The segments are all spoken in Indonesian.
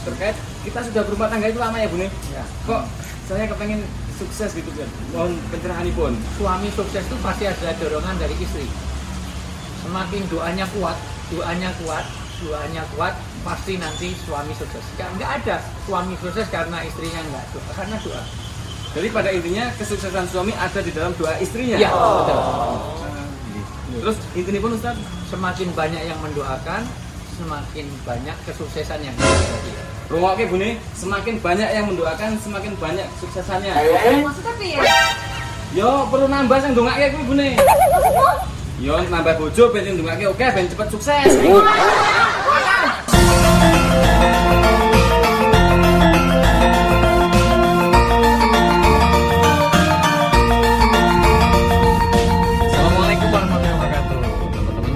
terkait kita sudah berumah tangga itu lama ya Bu nih? Ya. Kok saya kepengen sukses gitu kan? Mohon pencerahan pun. Suami sukses itu pasti ada dorongan dari istri. Semakin doanya kuat, pasti nanti suami sukses. Nggak ada suami sukses karena istrinya nggak doa, karena doa. Jadi pada intinya kesuksesan suami ada di dalam doa istrinya. Iya, betul. Terus intinya pun Ustaz, semakin banyak yang mendoakan, semakin banyak kesuksesan yang terjadi. Oke Bu nih, semakin banyak yang mendoakan, semakin banyak kesuksesannya. Maksudnya apa ya? Yo perlu nambah yang dongake kuwi Bu nih. Yo nambah bojo ben sing dongake oke ben cepet sukses. Assalamualaikum warahmatullahi wabarakatuh, teman-teman.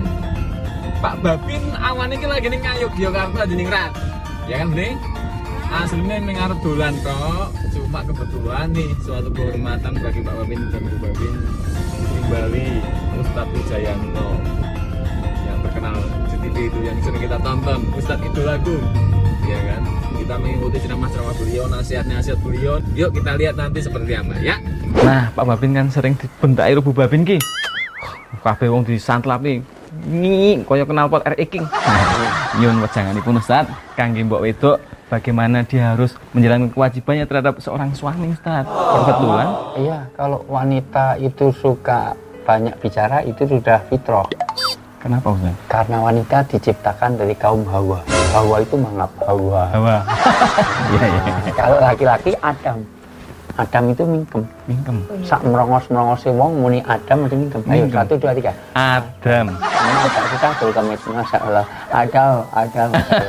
Pak Babin awan iki lagi ning Yogyakarta di Ningrat. Ya kan, Bre? Aslinya ning arep dolan kok. Cuma kebetulan nih suatu kehormatan bagi Pak Babin dan Bu Babin kembali Ustadz Wijayanto yang terkenal di TV itu yang sering kita tonton, Ustadz Idolaku, ya kan? Kita mengikuti ceramah-ceramah beliau, nasihat-nasihat beliau. Yuk kita lihat nanti seperti apa ya. Nah, Pak Babin kan sering dibentak Bu Babin ki. Kabeh wong disantlapi. Ngi, koyo knalpot RX King. Nyun wejanganipun Ustaz, kangge mbok wedok bagaimana dia harus menjalankan kewajibannya terhadap seorang suami, Ustaz. Kebetulan. Iya, kalau wanita itu suka banyak bicara itu sudah fitrah. Kenapa, Ustaz? Karena wanita diciptakan dari kaum Hawa. Hawa itu mangap Hawa. Hawa. Iya, iya. Kalau laki-laki Adam. Adam itu mingkem. Mingkem. Sak merongos-merongose wong muni Adam mesti mingkem. Ayo 1 2 3. Adam. Kita berkomit masyaallah. Adam.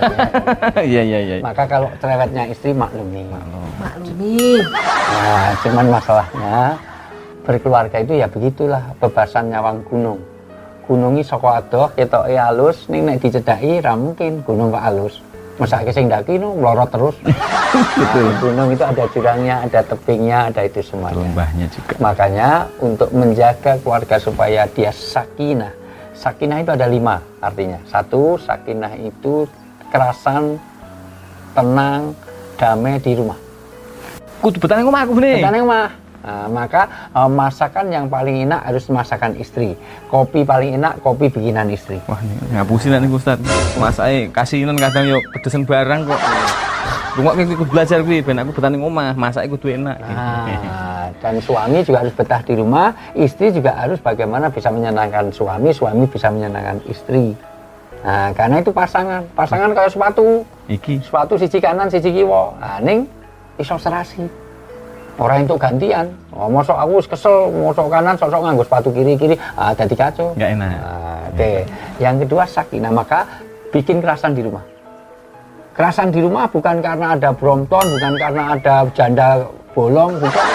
Iya, iya, iya. Maka kalau cerewetnya istri maklumi. Maklumi. Nah, cuman masalahnya berkeluarga itu ya begitulah, bebasan nyawang gunung. Gunungi saka adoh ketoke alus, ning nek dicedhaki ra mungkin gunung kok alus. Mesake sing ndaki no mlorot terus. Gitu. Nah, gunung itu ada jurangnya, ada tebingnya, ada itu semuanya. Lembahnya juga. Makanya untuk menjaga keluarga supaya dia sakinah. Sakinah itu ada 5 artinya. 1, sakinah itu kerasan, tenang, damai di rumah. Kudu betane omah aku bener. Betane omah. Nah, maka masakan yang paling enak harus masakan istri. Kopi paling enak kopi bikinan istri. Wah, ngapusin nih Ustaz. Masake kasinan kadang yo pedesen barang kok. Rungok kudu belajar kuwi ben aku betah ning omah, masake kudu enak. Nah, dan suami juga harus betah di rumah, istri juga harus bagaimana bisa menyenangkan suami, suami bisa menyenangkan istri. Nah, karena itu pasangan kayak sepatu. Sepatu siji kanan, siji kiwa. Nah, ning iso serasi. Orang itu gantian. Oh, mosok aku wis kesel, mosok kanan sosok nganggo sepatu kiri-kiri, dadi kacau. Enggak enak. Oke. Yang kedua sakinah, maka bikin kerasan di rumah. Kerasan di rumah bukan karena ada Brompton, bukan karena ada janda bolong, bukan.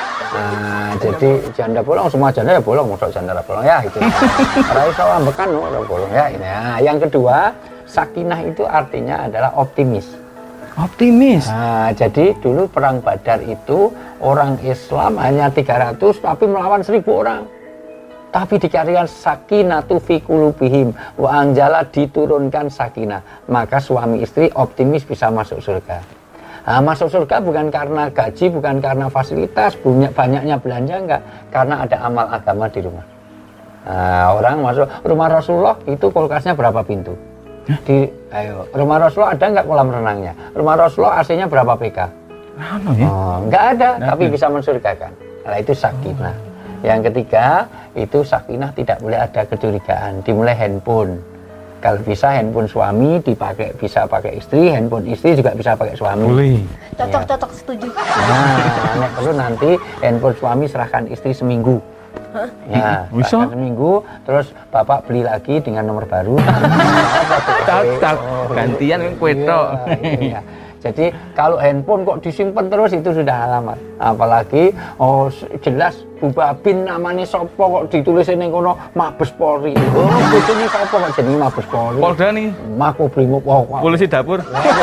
Nah, jadi janda bolong, semua janda ya bolong, mosok janda bolong ya itu. Ora iso ambekan ora bolong ya. Nah, yang kedua, sakinah itu artinya adalah optimis. Optimis. Nah, jadi dulu perang Badar itu orang Islam hanya 300 tapi melawan 1000 orang. Tapi dikarikan sakinatu fi qulubihim wa anjala diturunkan sakinah. Maka suami istri optimis bisa masuk surga. Nah, masuk surga bukan karena gaji, bukan karena fasilitas, banyaknya belanja, enggak. Karena ada amal agama di rumah. Nah, orang masuk rumah Rasulullah itu kulkasnya berapa pintu? Rumah Rasulullah ada nggak kolam renangnya? Rumah Rasulullah AC-nya berapa PK? Nggak ada, tapi bisa mensurgakan. Nah, itu sakinah. Yang ketiga, itu sakinah tidak boleh ada kecurigaan. Dimulai handphone. Kalau bisa handphone suami dipakai, bisa pakai istri, handphone istri juga bisa pakai suami. Boleh. Cocok, setuju. Nah, perlu nanti handphone suami serahkan istri seminggu. Ya, seminggu, terus bapak beli lagi dengan nomor baru. Cocok, gantian yang kwetok. Ya. Jadi kalau handphone kok disimpan terus itu sudah alamat. Apalagi jelas Bu Babin namanya sopo kok ditulis ning kono Mabes Polri. Bojone sopo kok jenenge Mabes Polri? Polda nih. Makobrimob. Polisi dapur.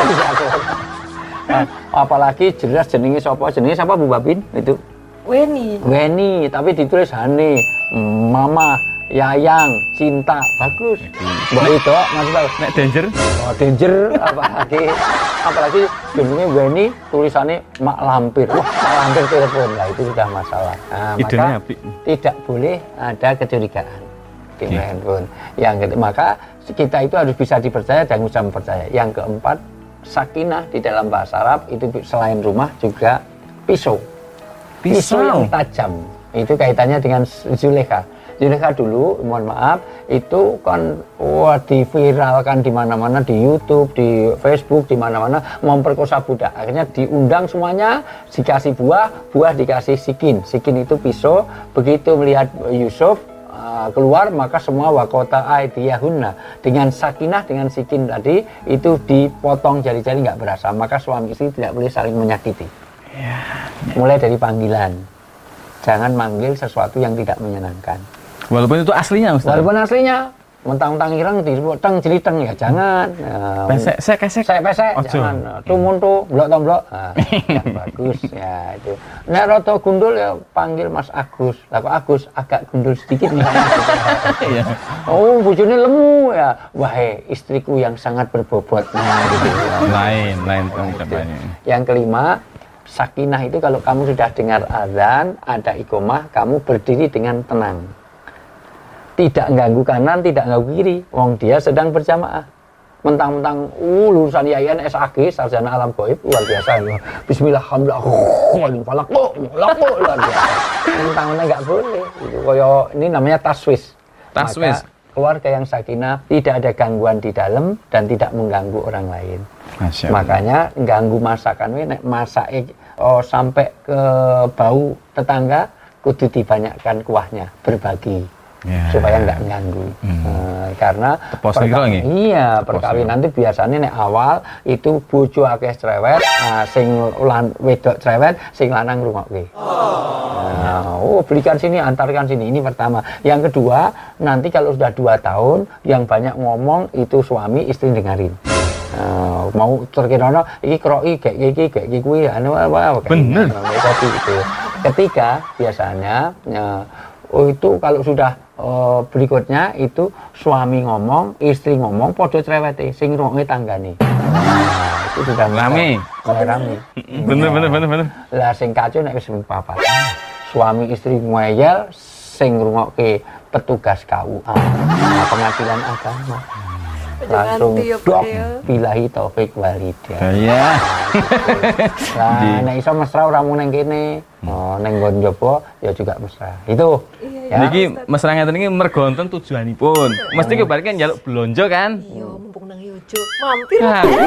Nah, apalagi jelas jenenge sopo? Jenenge siapa Bu Babin? Itu Weni, tapi ditulis Hani, Mama, Yayang, Cinta, bagus. Mbok itu maksudnya Nek danger. oh, danger apalagi judulnya Weni tulisannya Mak Lampir. Wah, Mak Lampir telepon lah itu sudah masalah. Nah, Idenya maka apik. tidak boleh ada kecurigaan di handphone. Yang ketiga, maka kita itu harus bisa dipercaya dan bisa mempercaya. Yang keempat, sakinah di dalam bahasa Arab itu selain rumah juga pisau yang tajam. Itu kaitannya dengan Zulekha. Zulekha dulu, mohon maaf, itu kan diviralkan di mana-mana, di YouTube, di Facebook, di mana-mana, memperkosa budak. Akhirnya diundang semuanya, dikasih buah dikasih sikin. Sikin itu pisau. Begitu melihat Yusuf keluar, maka semua wakota aidiyahunna dengan sakinah, dengan sikin tadi itu dipotong jari-jari nggak berasa. Maka suami istri tidak boleh saling menyakiti. Mulai dari panggilan, jangan manggil sesuatu yang tidak menyenangkan. Walaupun itu aslinya, Ustaz. Walaupun aslinya, mentang-mentang ireng diteng jeliteng ya jangan. Pesek. Saya pesek, jangan. Tumun tuh, blok. Yang bagus ya itu. Nek rada gundul ya panggil Mas Agus. Lah kok Agus agak gundul sedikit nih. Iya. Oh, bojone lemu ya. Wahai istriku yang sangat berbobot. Nah, gitu. Lain Nah, yang kelima, sakinah itu kalau kamu sudah dengar azan, ada iqomah, kamu berdiri dengan tenang. Tidak ganggu kanan, tidak ganggu kiri. Wong dia sedang berjamaah. Mentang-mentang lulusan IAIN SAG, sarjana alam gaib, luar biasa. Bismillah, alhamdulillah, falak, luar biasa. Mentang-mentang nggak boleh. Itu koyo ini namanya taswis. Maka, keluarga yang sakinah, tidak ada gangguan di dalam dan tidak mengganggu orang lain. Makanya ganggu masakan, nek masak sampai ke bau tetangga, kudu dibanyakkan kuahnya, berbagi. Supaya nggak mengganggu. Karena perkawinan itu biasanya nek awal itu bojo akeh cerewet, sing wedok cerewet, sing lanang ngrungokke. Belikan sini, antarkan sini. Ini pertama. Yang kedua, nanti kalau sudah 2 tahun yang banyak ngomong itu suami, istri dengerin. Mau terkena iki kroki kayak iki kuwi bener. Ketiga biasanya itu kalau sudah berikutnya itu suami ngomong, istri ngomong, podo cerewete sing ngrungokke tanggane. Itu sudah rame. Bener. Lah sing kacau nek wis papat. Suami istri ngeyel sing ngrungokke petugas KUA, pengadilan agama. Langsung dok bilahi taufik walhidayah. Iya. Lah nek iso mesra ora mung ning kene, ning nggon njaba ya juga mesra. Itu. Ya. Niki mesra ngeten iki mergo wonten tujuanipun. Mesti kebareke njaluk blonjo kan? Iya, mumpung nang Yojo. Mampir.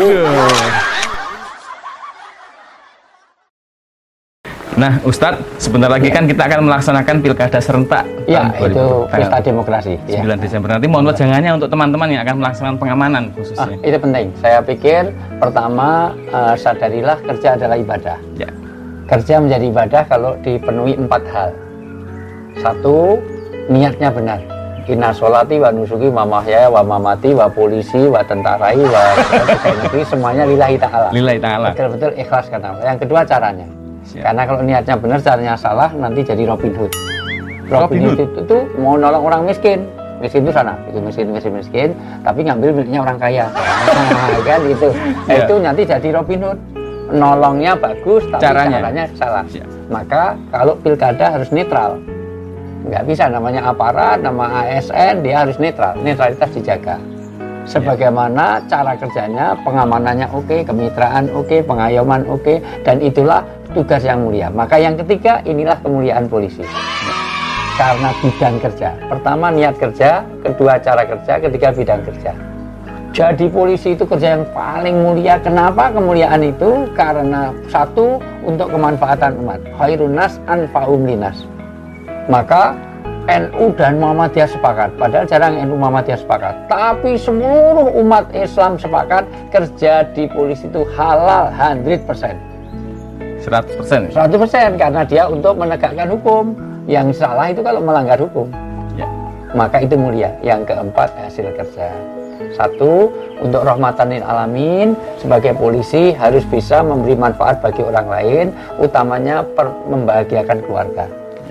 Nah, Ustadz, sebentar lagi kan kita akan melaksanakan pilkada serentak. Ya, itu pesta demokrasi. 9 Desember nanti. Mohon wejangannya untuk teman-teman yang akan melaksanakan pengamanan khususnya. Itu penting. Saya pikir pertama sadarilah kerja adalah ibadah. Ya. Kerja menjadi ibadah kalau dipenuhi 4 hal. 1, niatnya benar. Inna sholati wa nusuki wa mahyaya wa mamati wa polisi wa tentarai wa negeri semuanya lillahi ta'ala. Lillahi ta'ala. Betul-betul ikhlas karena. Yang kedua caranya. Siap. Karena kalau niatnya benar, caranya salah, nanti jadi Robin Hood. Robin Hood itu mau nolong orang miskin. Miskin itu sana, itu miskin, tapi ngambil miliknya orang kaya. Nah, kan itu. Ya. Itu nanti jadi Robin Hood. Nolongnya bagus, tapi caranya salah. Siap. Maka kalau pilkada harus netral. Nggak bisa namanya aparat, nama ASN, dia harus netral. Netralitas dijaga. Sebagaimana cara kerjanya, pengamanannya oke, kemitraan oke, pengayoman oke, dan itulah tugas yang mulia. Maka yang ketiga, inilah kemuliaan polisi. Karena bidang kerja. Pertama niat kerja, kedua cara kerja, ketiga bidang kerja. Jadi polisi itu kerja yang paling mulia. Kenapa kemuliaan itu? Karena satu, untuk kemanfaatan umat. Khairun nas anfa'um linas. Maka NU dan Muhammadiyah sepakat, padahal jarang NU Muhammadiyah sepakat, tapi seluruh umat Islam sepakat kerja di polisi itu halal 100%. 100%. 100% karena dia untuk menegakkan hukum. Yang salah itu kalau melanggar hukum. Ya. Maka itu mulia. Yang keempat, hasil kerja. 1, untuk rahmatan lil alamin, sebagai polisi harus bisa memberi manfaat bagi orang lain, utamanya membahagiakan keluarga.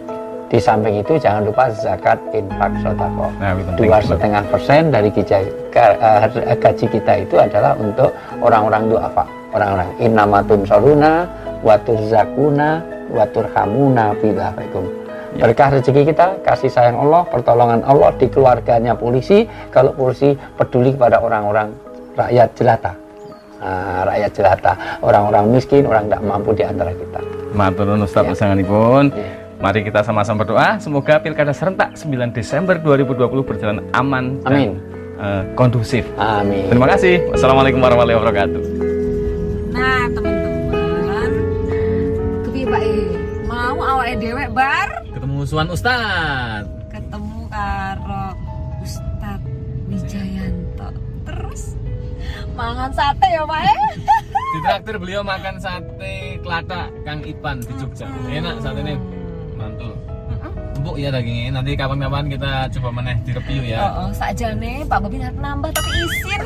Di samping itu jangan lupa zakat, infak, sedekah. Nah, itu penting. 2,5% dari gaji kita itu adalah untuk orang-orang duafa, orang-orang innamatum soruna, watur zakuna, watur hamuna bidhafikum. Berkah rezeki kita, kasih sayang Allah, pertolongan Allah di keluarganya polisi. Kalau polisi peduli kepada orang-orang rakyat jelata, rakyat jelata, orang-orang miskin, orang tidak mampu di antara kita. Matur nuwun Ustaz pasanganipun. Mari kita sama-sama berdoa semoga Pilkada serentak 9 Desember 2020 berjalan aman Amin. dan kondusif. Amin. Terima kasih. Wassalamualaikum warahmatullahi wabarakatuh. Nah, teman-teman, kepiye Pak mau awake dhewe bar Ketemu Suan Ustaz. ketemu karo Ustadz Wijayanto. Terus mangan sate ya, Pak. Ditraktir beliau makan sate kelata Kang Ipan di Jogja. Enak satenya. Mantul. Empuk ya dagingnya. Nanti kapan-kapan kita coba meneh di review ya. Oh, sakjane Pak Bobi harus nambah tapi isin.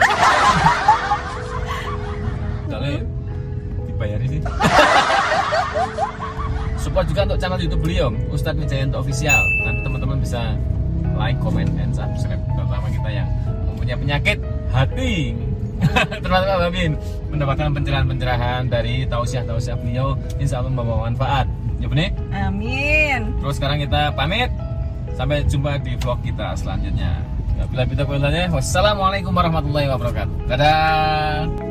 Soalnya dibayari sih. Support juga untuk channel YouTube beliau, Ustadz Wijayanto Official. Nanti teman-teman bisa like, comment, and subscribe. Terutama kita yang mempunyai penyakit hati. Termasuk Pak Babin mendapatkan pencerahan-pencerahan dari tausiah-tausiah beliau, insya Allah membawa manfaat. Ya bener? Amin. Terus sekarang kita pamit. Sampai jumpa di vlog kita selanjutnya. Bila kita wassalamualaikum warahmatullahi wabarakatuh. Dadah.